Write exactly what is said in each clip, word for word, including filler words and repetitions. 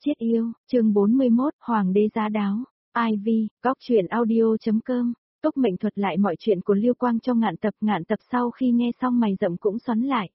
chết yêu, chương bốn mươi mốt, Hoàng đế giá đáo, I V, góc truyện audio.com, Túc Mệnh thuật lại mọi chuyện của Lưu Quang trong ngạn tập. Ngạn tập sau khi nghe xong mày rậm cũng xoắn lại.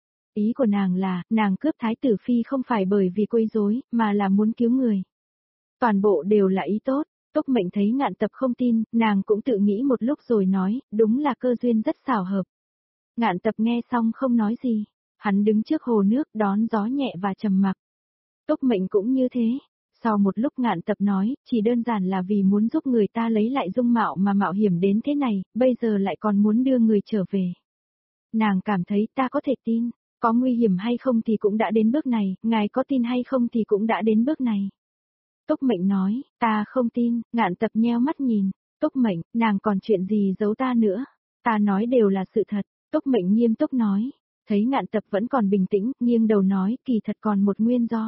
Ý của nàng là, nàng cướp Thái tử Phi không phải bởi vì quấy rối, mà là muốn cứu người. Toàn bộ đều là ý tốt. Túc Mệnh thấy ngạn tập không tin, nàng cũng tự nghĩ một lúc rồi nói, đúng là cơ duyên rất xảo hợp. Ngạn tập nghe xong không nói gì. Hắn đứng trước hồ nước đón gió nhẹ và trầm mặc. Túc Mệnh cũng như thế. Sau một lúc ngạn tập nói, chỉ đơn giản là vì muốn giúp người ta lấy lại dung mạo mà mạo hiểm đến thế này, bây giờ lại còn muốn đưa người trở về. Nàng cảm thấy ta có thể tin, có nguy hiểm hay không thì cũng đã đến bước này, ngài có tin hay không thì cũng đã đến bước này. Túc Mệnh nói, ta không tin, ngạn tập nheo mắt nhìn, Túc Mệnh, nàng còn chuyện gì giấu ta nữa, ta nói đều là sự thật, Túc Mệnh nghiêm túc nói, thấy ngạn tập vẫn còn bình tĩnh, nghiêng đầu nói, kỳ thật còn một nguyên do.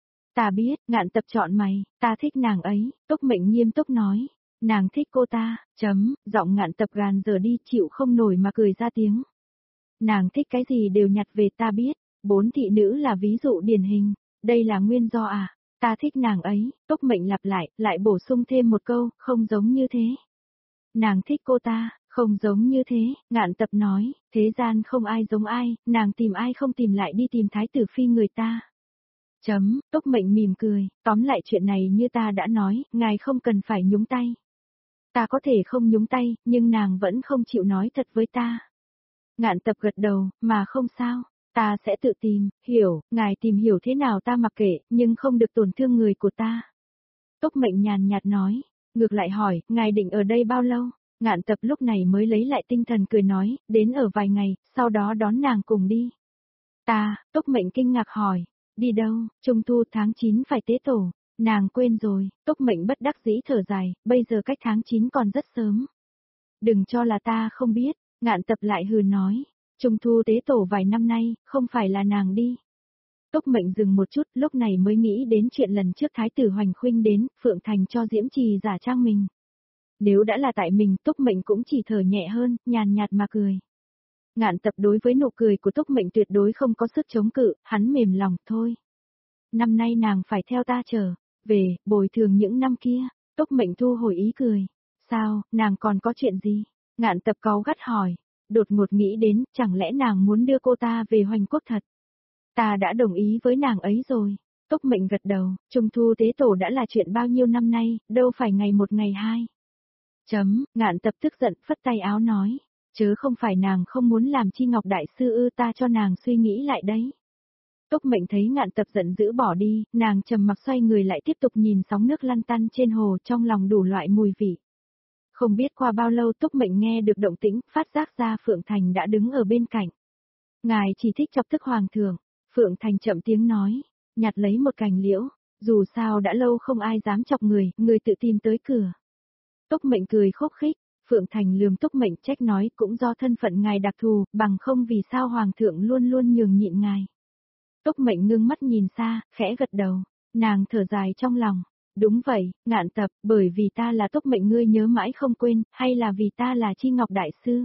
Ta biết, ngạn tập chọn mày, ta thích nàng ấy, Túc Mệnh nghiêm túc nói, nàng thích cô ta, chấm, giọng ngạn tập gàn giờ đi chịu không nổi mà cười ra tiếng. Nàng thích cái gì đều nhặt về ta biết, bốn thị nữ là ví dụ điển hình, đây là nguyên do à, ta thích nàng ấy, Túc Mệnh lặp lại, lại bổ sung thêm một câu, không giống như thế. Nàng thích cô ta, không giống như thế, ngạn tập nói, thế gian không ai giống ai, nàng tìm ai không tìm lại đi tìm Thái tử Phi người ta. Chấm, Túc Mệnh mỉm cười, tóm lại chuyện này như ta đã nói, ngài không cần phải nhúng tay. Ta có thể không nhúng tay, nhưng nàng vẫn không chịu nói thật với ta. Ngạn tập gật đầu, mà không sao, ta sẽ tự tìm, hiểu, ngài tìm hiểu thế nào ta mặc kệ, nhưng không được tổn thương người của ta. Túc Mệnh nhàn nhạt nói, ngược lại hỏi, ngài định ở đây bao lâu? Ngạn tập lúc này mới lấy lại tinh thần cười nói, đến ở vài ngày, sau đó đón nàng cùng đi. Ta, Túc Mệnh kinh ngạc hỏi, đi đâu, trung thu tháng chín phải tế tổ, nàng quên rồi, Túc Mệnh bất đắc dĩ thở dài, bây giờ cách tháng chín còn rất sớm. Đừng cho là ta không biết, ngạn tập lại hừ nói, trung thu tế tổ vài năm nay, không phải là nàng đi. Túc Mệnh dừng một chút, lúc này mới nghĩ đến chuyện lần trước Thái tử Hoành Khuynh đến, Phượng Thành cho Diễm Trì giả trang mình. Nếu đã là tại mình, Túc Mệnh cũng chỉ thở nhẹ hơn, nhàn nhạt mà cười. Ngạn tập đối với nụ cười của Túc Mệnh tuyệt đối không có sức chống cự, hắn mềm lòng, thôi. Năm nay nàng phải theo ta trở về, bồi thường những năm kia, Túc Mệnh thu hồi ý cười. Sao, nàng còn có chuyện gì? Ngạn tập cáu gắt hỏi, đột ngột nghĩ đến, chẳng lẽ nàng muốn đưa cô ta về Hoành Quốc thật? Ta đã đồng ý với nàng ấy rồi. Túc Mệnh gật đầu, trung thu tế tổ đã là chuyện bao nhiêu năm nay, đâu phải ngày một ngày hai. Chấm, ngạn tập tức giận, phất tay áo nói, chớ không phải nàng không muốn làm Chi Ngọc Đại Sư ư, ta cho nàng suy nghĩ lại đấy. Túc Mệnh thấy ngạn tập giận dữ bỏ đi, nàng trầm mặc xoay người lại tiếp tục nhìn sóng nước lăn tăn trên hồ, trong lòng đủ loại mùi vị. Không biết qua bao lâu Túc Mệnh nghe được động tĩnh, phát giác ra Phượng Thành đã đứng ở bên cạnh. Ngài chỉ thích chọc tức hoàng thượng, Phượng Thành chậm tiếng nói, nhặt lấy một cành liễu, dù sao đã lâu không ai dám chọc người, người tự tìm tới cửa. Túc Mệnh cười khúc khích, Phượng Thành lườm Túc Mệnh trách nói, cũng do thân phận ngài đặc thù, bằng không vì sao hoàng thượng luôn luôn nhường nhịn ngài. Túc Mệnh ngưng mắt nhìn xa, khẽ gật đầu, nàng thở dài trong lòng, đúng vậy, ngạn tập, bởi vì ta là Túc Mệnh ngươi nhớ mãi không quên, hay là vì ta là Chi Ngọc Đại Sư?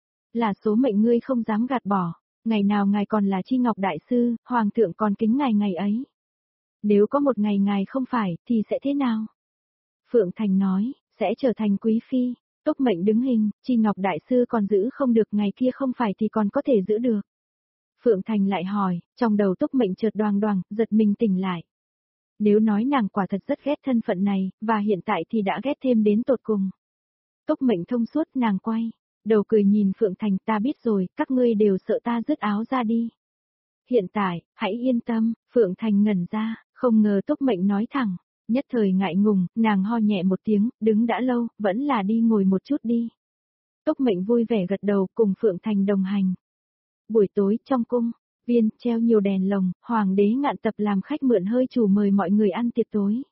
Là số mệnh ngươi không dám gạt bỏ, ngày nào ngài còn là Chi Ngọc Đại Sư, hoàng thượng còn kính ngài ngày ấy. Nếu có một ngày ngài không phải, thì sẽ thế nào? Phượng Thành nói, sẽ trở thành quý phi. Túc Mệnh đứng hình, Chi Ngọc Đại Sư còn giữ không được, ngày kia không phải thì còn có thể giữ được. Phượng Thành lại hỏi, trong đầu Túc Mệnh chợt đoàng đoàng, giật mình tỉnh lại. Nếu nói nàng quả thật rất ghét thân phận này, và hiện tại thì đã ghét thêm đến tột cùng. Túc Mệnh thông suốt, nàng quay đầu cười nhìn Phượng Thành, ta biết rồi, các ngươi đều sợ ta dứt áo ra đi. Hiện tại, hãy yên tâm, Phượng Thành ngẩn ra, không ngờ Túc Mệnh nói thẳng, nhất thời ngại ngùng, nàng ho nhẹ một tiếng, đứng đã lâu, vẫn là đi ngồi một chút đi. Túc Mệnh vui vẻ gật đầu, cùng Phượng Thành đồng hành. Buổi tối, trong cung, viên, treo nhiều đèn lồng, hoàng đế ngạn tập làm khách mượn hơi chủ mời mọi người ăn tiệc tối.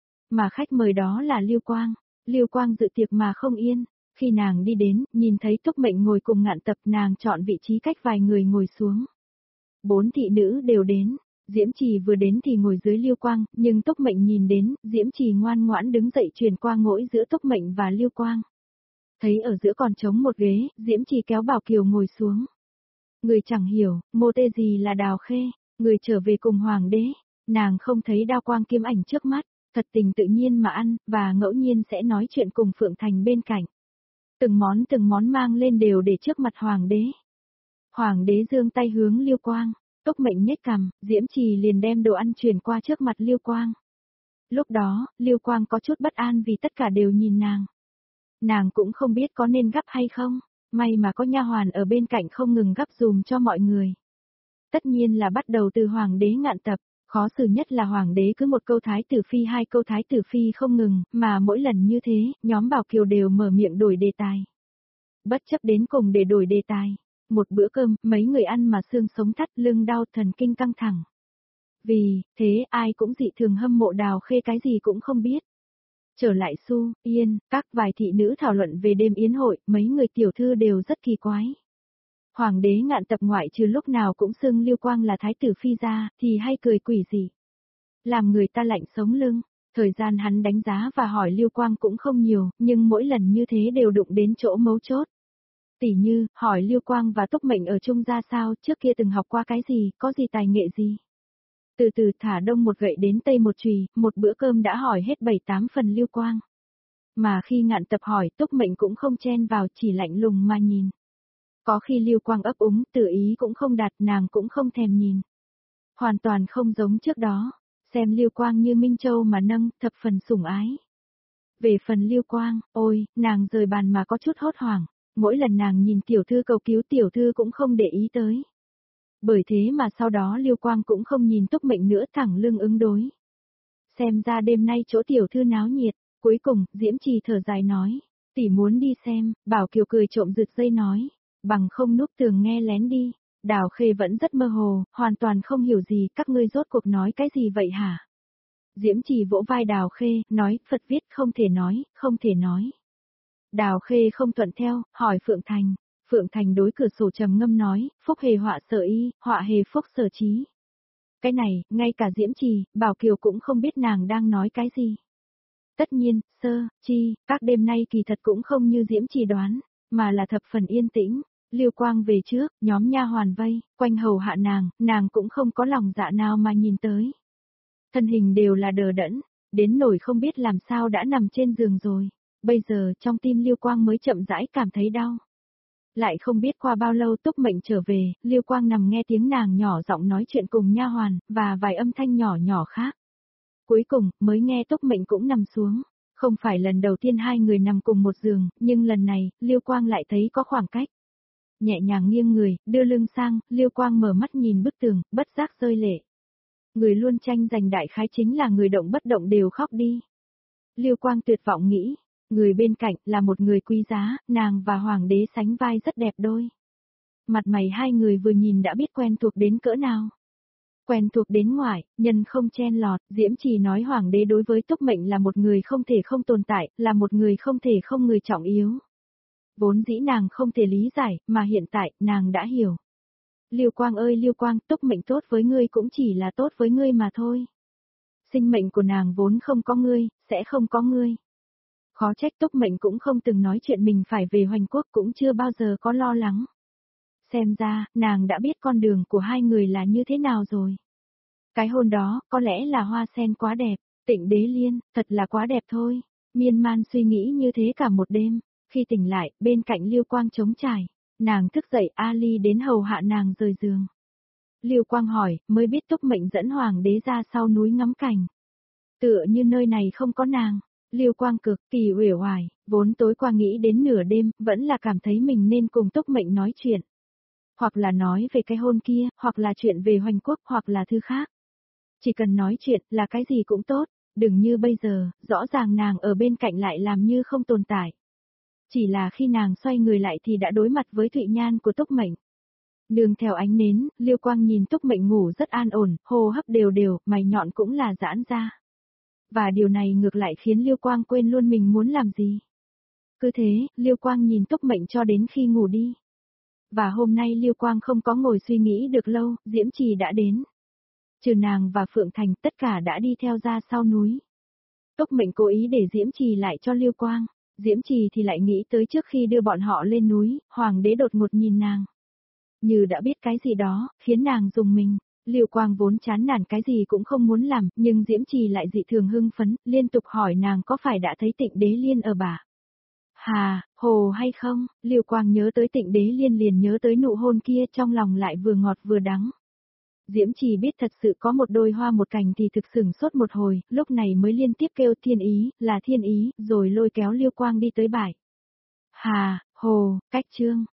Mà khách mời đó là Lưu Quang, Lưu Quang dự tiệc mà không yên. Khi nàng đi đến, nhìn thấy Túc Mệnh ngồi cùng ngạn tập, nàng chọn vị trí cách vài người ngồi xuống. Bốn thị nữ đều đến, Diễm Trì vừa đến thì ngồi dưới Lưu Quang, nhưng Túc Mệnh nhìn đến, Diễm Trì ngoan ngoãn đứng dậy truyền qua ngỗi giữa Túc Mệnh và Lưu Quang. Thấy ở giữa còn trống một ghế, Diễm Trì kéo Bảo Kiều ngồi xuống. Người chẳng hiểu, mô tê gì là Đào Khê, người trở về cùng hoàng đế. Nàng không thấy đao quang kiếm ảnh trước mắt, thật tình tự nhiên mà ăn, và ngẫu nhiên sẽ nói chuyện cùng Phượng Thành bên cạnh. Từng món từng món mang lên đều để trước mặt Hoàng đế. Hoàng đế giương tay hướng Liêu Quang, Túc Mệnh nhếch cằm, Diễm Trì liền đem đồ ăn truyền qua trước mặt Liêu Quang. Lúc đó, Liêu Quang có chút bất an vì tất cả đều nhìn nàng. Nàng cũng không biết có nên gắp hay không, may mà có nha hoàn ở bên cạnh không ngừng gắp dùm cho mọi người. Tất nhiên là bắt đầu từ Hoàng đế Ngạn Tập, khó xử nhất là Hoàng đế cứ một câu thái tử phi hai câu thái tử phi không ngừng, mà mỗi lần như thế, nhóm Bảo Kiều đều mở miệng đổi đề tài. Bất chấp đến cùng để đổi đề tài. Một bữa cơm, mấy người ăn mà xương sống thắt lưng đau thần kinh căng thẳng. Vì, thế ai cũng dị thường hâm mộ Đào Khê cái gì cũng không biết. Trở lại Su, Yên, các vài thị nữ thảo luận về đêm yến hội, mấy người tiểu thư đều rất kỳ quái. Hoàng đế Ngạn Tập ngoại trừ lúc nào cũng xưng Liêu Quang là thái tử phi ra, thì hay cười quỷ gì. Làm người ta lạnh sống lưng, thời gian hắn đánh giá và hỏi Liêu Quang cũng không nhiều, nhưng mỗi lần như thế đều đụng đến chỗ mấu chốt. Tỷ như, hỏi Liêu Quang và Túc Mệnh ở chung ra sao, trước kia từng học qua cái gì, có gì tài nghệ gì. Từ từ thả đông một gậy đến tây một chùy, một bữa cơm đã hỏi hết bảy tám phần Liêu Quang. Mà khi Ngạn Tập hỏi, Túc Mệnh cũng không chen vào, chỉ lạnh lùng mà nhìn. Có khi Liêu Quang ấp úng, tự ý cũng không đạt, nàng cũng không thèm nhìn. Hoàn toàn không giống trước đó, xem Liêu Quang như Minh Châu mà nâng, thập phần sủng ái. Về phần Liêu Quang, ôi, nàng rời bàn mà có chút hốt hoảng. Mỗi lần nàng nhìn tiểu thư cầu cứu tiểu thư cũng không để ý tới. Bởi thế mà sau đó Liêu Quang cũng không nhìn Túc Mệnh nữa, thẳng lưng ứng đối. Xem ra đêm nay chỗ tiểu thư náo nhiệt, cuối cùng, Diễm Trì thở dài nói, tỷ muốn đi xem, Bảo Kiều cười trộm rực dây nói, bằng không núp tường nghe lén đi. Đào Khê vẫn rất mơ hồ, hoàn toàn không hiểu gì, các ngươi rốt cuộc nói cái gì vậy hả? Diễm Trì vỗ vai Đào Khê, nói, Phật viết không thể nói, không thể nói. Đào Khê không thuận theo, hỏi Phượng Thành. Phượng Thành đối cửa sổ trầm ngâm nói, phúc hề họa sở y, họa hề phúc sở trí. Cái này, ngay cả Diễm Trì, Bảo Kiều cũng không biết nàng đang nói cái gì. Tất nhiên, sơ, chi, các đêm nay kỳ thật cũng không như Diễm Trì đoán, mà là thập phần yên tĩnh. Liêu Quang về trước, nhóm nha hoàn vây, quanh hầu hạ nàng, nàng cũng không có lòng dạ nào mà nhìn tới. Thân hình đều là đờ đẫn, đến nổi không biết làm sao đã nằm trên giường rồi. Bây giờ trong tim Liêu Quang mới chậm rãi cảm thấy đau. Lại không biết qua bao lâu Túc Mệnh trở về, Liêu Quang nằm nghe tiếng nàng nhỏ giọng nói chuyện cùng nha hoàn, và vài âm thanh nhỏ nhỏ khác. Cuối cùng, mới nghe Túc Mệnh cũng nằm xuống. Không phải lần đầu tiên hai người nằm cùng một giường, nhưng lần này, Liêu Quang lại thấy có khoảng cách. Nhẹ nhàng nghiêng người, đưa lưng sang, Liêu Quang mở mắt nhìn bức tường, bất giác rơi lệ. Người luôn tranh giành đại khái chính là người động bất động đều khóc đi. Liêu Quang tuyệt vọng nghĩ. Người bên cạnh là một người quý giá, nàng và Hoàng đế sánh vai rất đẹp đôi. Mặt mày hai người vừa nhìn đã biết quen thuộc đến cỡ nào. Quen thuộc đến ngoại, nhân không chen lọt, Diễm Trì nói Hoàng đế đối với Túc Mệnh là một người không thể không tồn tại, là một người không thể không người trọng yếu. Vốn dĩ nàng không thể lý giải, mà hiện tại, nàng đã hiểu. Liêu Quang ơi Liêu Quang, Túc Mệnh tốt với ngươi cũng chỉ là tốt với ngươi mà thôi. Sinh mệnh của nàng vốn không có ngươi, sẽ không có ngươi. Khó trách Túc Mệnh cũng không từng nói chuyện mình phải về Hoành Quốc, cũng chưa bao giờ có lo lắng. Xem ra, nàng đã biết con đường của hai người là như thế nào rồi. Cái hôn đó, có lẽ là hoa sen quá đẹp, Tịnh Đế Liên, thật là quá đẹp thôi. Miên man suy nghĩ như thế cả một đêm, khi tỉnh lại, bên cạnh Liêu Quang trống trải, nàng thức dậy Ali đến hầu hạ nàng rời giường. Liêu Quang hỏi, mới biết Túc Mệnh dẫn Hoàng đế ra sau núi ngắm cảnh. Tựa như nơi này không có nàng. Liêu Quang cực kỳ uể oải, vốn tối qua nghĩ đến nửa đêm, vẫn là cảm thấy mình nên cùng Túc Mệnh nói chuyện. Hoặc là nói về cái hôn kia, hoặc là chuyện về Hoành Quốc, hoặc là thư khác. Chỉ cần nói chuyện là cái gì cũng tốt, đừng như bây giờ, rõ ràng nàng ở bên cạnh lại làm như không tồn tại. Chỉ là khi nàng xoay người lại thì đã đối mặt với Thụy Nhan của Túc Mệnh. Nương theo ánh nến, Liêu Quang nhìn Túc Mệnh ngủ rất an ổn, hô hấp đều đều, mày nhọn cũng là giãn ra. Và điều này ngược lại khiến Liêu Quang quên luôn mình muốn làm gì. Cứ thế, Liêu Quang nhìn Túc Mệnh cho đến khi ngủ đi. Và hôm nay Liêu Quang không có ngồi suy nghĩ được lâu, Diễm Trì đã đến. Trừ nàng và Phượng Thành tất cả đã đi theo ra sau núi. Túc Mệnh cố ý để Diễm Trì lại cho Liêu Quang, Diễm Trì thì lại nghĩ tới trước khi đưa bọn họ lên núi, Hoàng đế đột ngột nhìn nàng. Như đã biết cái gì đó, khiến nàng rùng mình. Liêu Quang vốn chán nản cái gì cũng không muốn làm, nhưng Diễm Trì lại dị thường hưng phấn, liên tục hỏi nàng có phải đã thấy Tịnh Đế Liên ở bả Hà, Hồ hay không? Liêu Quang nhớ tới Tịnh Đế Liên liền nhớ tới nụ hôn kia, trong lòng lại vừa ngọt vừa đắng. Diễm Trì biết thật sự có một đôi hoa một cành thì thực sửng sốt một hồi, lúc này mới liên tiếp kêu thiên ý, là thiên ý, rồi lôi kéo Liêu Quang đi tới bãi Hà, Hồ, cách chương.